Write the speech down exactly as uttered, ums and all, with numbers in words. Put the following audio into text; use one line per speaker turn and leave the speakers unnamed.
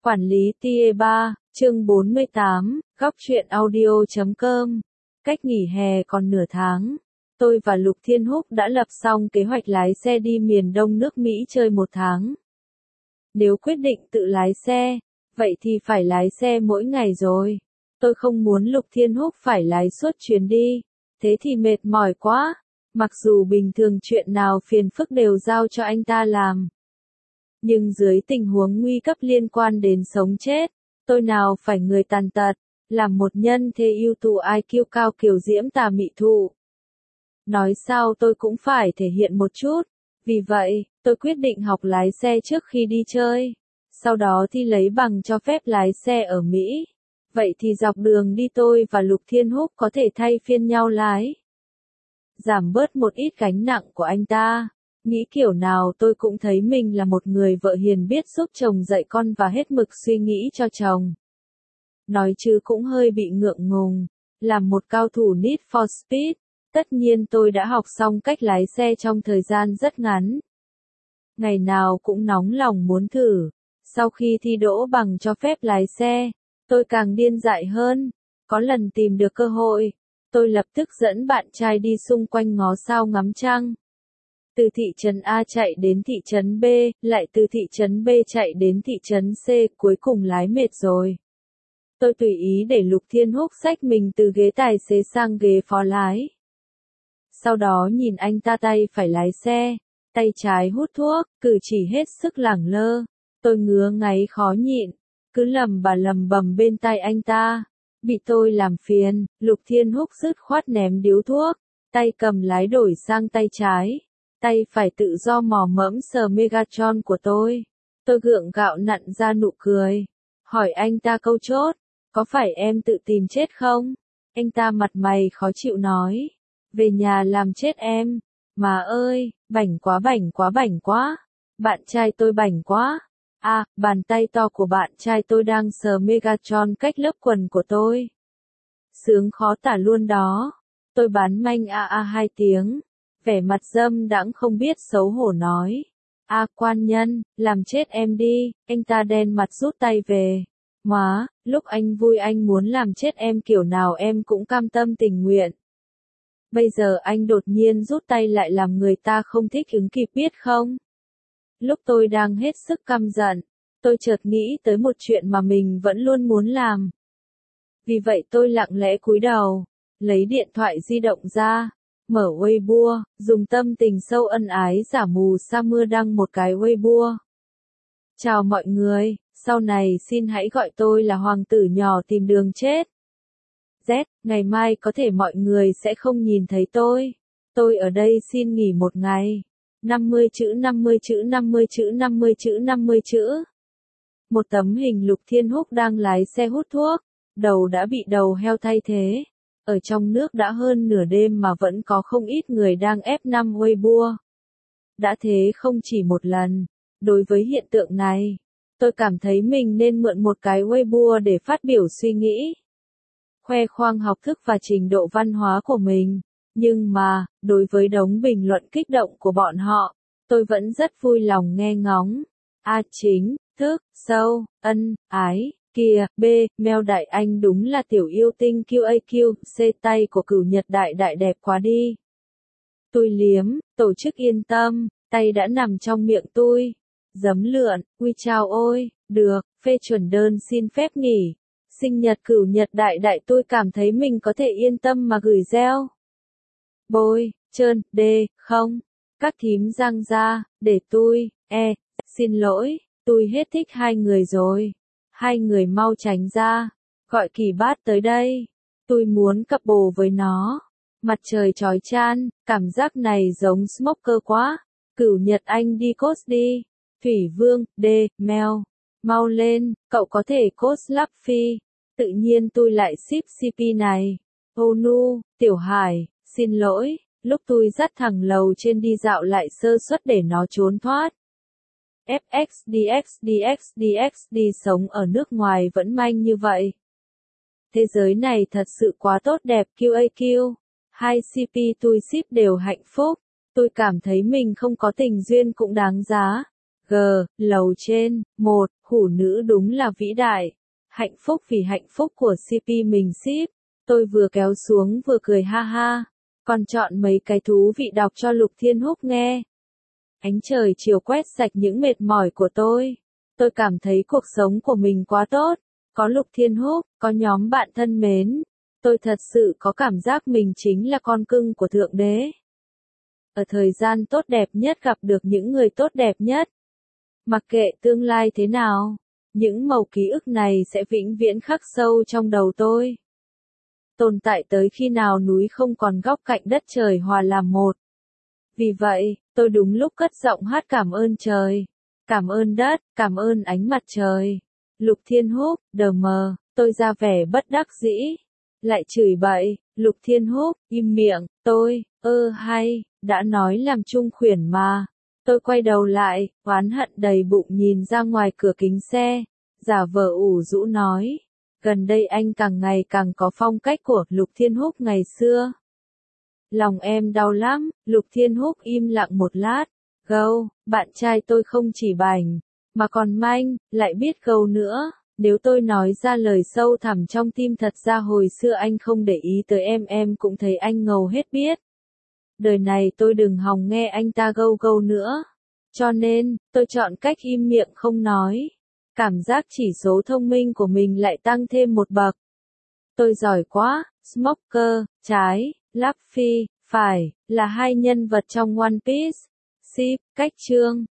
Quản lý tê e ba, chương bốn mươi tám, góc truyện audio chấm com. Cách nghỉ hè còn nửa tháng. Tôi và Lục Thiên Húc đã lập xong kế hoạch lái xe đi miền đông nước Mỹ chơi một tháng. Nếu quyết định tự lái xe, vậy thì phải lái xe mỗi ngày rồi. Tôi không muốn Lục Thiên Húc phải lái suốt chuyến đi, thế thì mệt mỏi quá. Mặc dù bình thường chuyện nào phiền phức đều giao cho anh ta làm. Nhưng dưới tình huống nguy cấp liên quan đến sống chết, tôi nào phải người tàn tật, làm một nhân thế ưu tú i kiu cao kiều diễm tà mị thụ. Nói sao tôi cũng phải thể hiện một chút, vì vậy, tôi quyết định học lái xe trước khi đi chơi, sau đó thi lấy bằng cho phép lái xe ở Mỹ. Vậy thì dọc đường đi tôi và Lục Thiên Húc có thể thay phiên nhau lái. Giảm bớt một ít gánh nặng của anh ta. Nghĩ kiểu nào tôi cũng thấy mình là một người vợ hiền biết giúp chồng dạy con và hết mực suy nghĩ cho chồng. Nói chứ cũng hơi bị ngượng ngùng, làm một cao thủ Need for Speed, tất nhiên tôi đã học xong cách lái xe trong thời gian rất ngắn. Ngày nào cũng nóng lòng muốn thử, sau khi thi đỗ bằng cho phép lái xe, tôi càng điên dại hơn, có lần tìm được cơ hội, tôi lập tức dẫn bạn trai đi xung quanh ngó sao ngắm trăng. Từ thị trấn A chạy đến thị trấn B, lại từ thị trấn B chạy đến thị trấn C, cuối cùng lái mệt rồi. Tôi tùy ý để Lục Thiên Húc xách mình từ ghế tài xế sang ghế phó lái. Sau đó nhìn anh ta tay phải lái xe, tay trái hút thuốc, cử chỉ hết sức lẳng lơ. Tôi ngứa ngáy khó nhịn, cứ lầm bà lầm bầm bên tai anh ta. Bị tôi làm phiền, Lục Thiên Húc dứt khoát ném điếu thuốc, tay cầm lái đổi sang tay trái. Tay phải tự do mò mẫm sờ Megatron của tôi. Tôi gượng gạo nặn ra nụ cười. Hỏi anh ta câu chốt, có phải em tự tìm chết không? Anh ta mặt mày khó chịu nói. Về nhà làm chết em. Mà ơi, bảnh quá bảnh quá bảnh quá. Bạn trai tôi bảnh quá. À, bàn tay to của bạn trai tôi đang sờ Megatron cách lớp quần của tôi. Sướng khó tả luôn đó. Tôi bán manh a a hai tiếng. Vẻ mặt dâm đãng không biết xấu hổ nói. A quan nhân, làm chết em đi, anh ta đen mặt rút tay về. Má, lúc anh vui anh muốn làm chết em kiểu nào em cũng cam tâm tình nguyện. Bây giờ anh đột nhiên rút tay lại làm người ta không thích ứng kịp biết không? Lúc tôi đang hết sức căm giận, tôi chợt nghĩ tới một chuyện mà mình vẫn luôn muốn làm. Vì vậy tôi lặng lẽ cúi đầu, lấy điện thoại di động ra. Mở Weibo, dùng tâm tình sâu ân ái giả mù sa mưa đăng một cái Weibo. Chào mọi người, sau này xin hãy gọi tôi là hoàng tử nhỏ tìm đường chết. Z, ngày mai có thể mọi người sẽ không nhìn thấy tôi. Tôi ở đây xin nghỉ một ngày. năm mươi chữ năm mươi chữ năm mươi chữ năm mươi chữ năm mươi chữ. Một tấm hình Lục Thiên Húc đang lái xe hút thuốc, đầu đã bị đầu heo thay thế. Ở trong nước đã hơn nửa đêm mà vẫn có không ít người đang ép năm Weibo. Đã thế không chỉ một lần. Đối với hiện tượng này, tôi cảm thấy mình nên mượn một cái Weibo để phát biểu suy nghĩ. Khoe khoang học thức và trình độ văn hóa của mình. Nhưng mà, đối với đống bình luận kích động của bọn họ, tôi vẫn rất vui lòng nghe ngóng. A chính, thức, sâu, ân, ái. Kìa, B, Mèo đại anh đúng là tiểu yêu tinh quy a quy, C tay của cửu nhật đại đại đẹp quá đi. Tôi liếm, tổ chức yên tâm, tay đã nằm trong miệng tôi. Giấm lượn, ui chao ôi, được, phê chuẩn đơn xin phép nghỉ. Sinh nhật cửu nhật đại đại tôi cảm thấy mình có thể yên tâm mà gửi gieo. Bôi, trơn, D, không. Các thím răng ra, để tôi, E, xin lỗi, tôi hết thích hai người rồi. Hai người mau tránh ra, gọi Kỳ Bát tới đây. Tôi muốn cặp bồ với nó. Mặt trời chói chan, cảm giác này giống smoker quá. Cửu Nhật anh đi cốt đi. Thủy Vương, D, Mèo. Mau lên, cậu có thể cốt Luffy. Tự nhiên tôi lại ship xê pê này. Oh no, Tiểu Hải, xin lỗi, lúc tôi dắt thằng lầu trên đi dạo lại sơ suất để nó trốn thoát. ép ích đê ích đê ích đê ích đê sống ở nước ngoài vẫn manh như vậy. Thế giới này thật sự quá tốt đẹp quy a quy. Hai xê pê tôi ship đều hạnh phúc. Tôi cảm thấy mình không có tình duyên cũng đáng giá. G, lầu trên, một, hủ nữ đúng là vĩ đại. Hạnh phúc vì hạnh phúc của xê pê mình ship. Tôi vừa kéo xuống vừa cười ha ha. Còn chọn mấy cái thú vị đọc cho Lục Thiên Húc nghe. Ánh trời chiều quét sạch những mệt mỏi của tôi. Tôi cảm thấy cuộc sống của mình quá tốt. Có Lục Thiên Húc, có nhóm bạn thân mến. Tôi thật sự có cảm giác mình chính là con cưng của Thượng Đế. Ở thời gian tốt đẹp nhất gặp được những người tốt đẹp nhất. Mặc kệ tương lai thế nào, những mẩu ký ức này sẽ vĩnh viễn khắc sâu trong đầu tôi. Tồn tại tới khi nào núi không còn góc cạnh đất trời hòa làm một. Vì vậy, tôi đúng lúc cất giọng hát cảm ơn trời, cảm ơn đất, cảm ơn ánh mặt trời. Lục Thiên Húc, đờ mờ, tôi ra vẻ bất đắc dĩ. Lại chửi bậy, Lục Thiên Húc, im miệng, tôi, ơ hay, đã nói làm chung khuyển mà. Tôi quay đầu lại, oán hận đầy bụng nhìn ra ngoài cửa kính xe, giả vờ ủ rũ nói. Gần đây anh càng ngày càng có phong cách của Lục Thiên Húc ngày xưa. Lòng em đau lắm, Lục Thiên Húc im lặng một lát. Gâu, bạn trai tôi không chỉ bảnh, mà còn manh, lại biết gâu nữa. Nếu tôi nói ra lời sâu thẳm trong tim thật ra hồi xưa anh không để ý tới em em cũng thấy anh ngầu hết biết. Đời này tôi đừng hòng nghe anh ta gâu gâu nữa. Cho nên, tôi chọn cách im miệng không nói. Cảm giác chỉ số thông minh của mình lại tăng thêm một bậc. Tôi giỏi quá, Smoker, trái, Luffy, phải, là hai nhân vật trong One Piece. Ship, cách chương.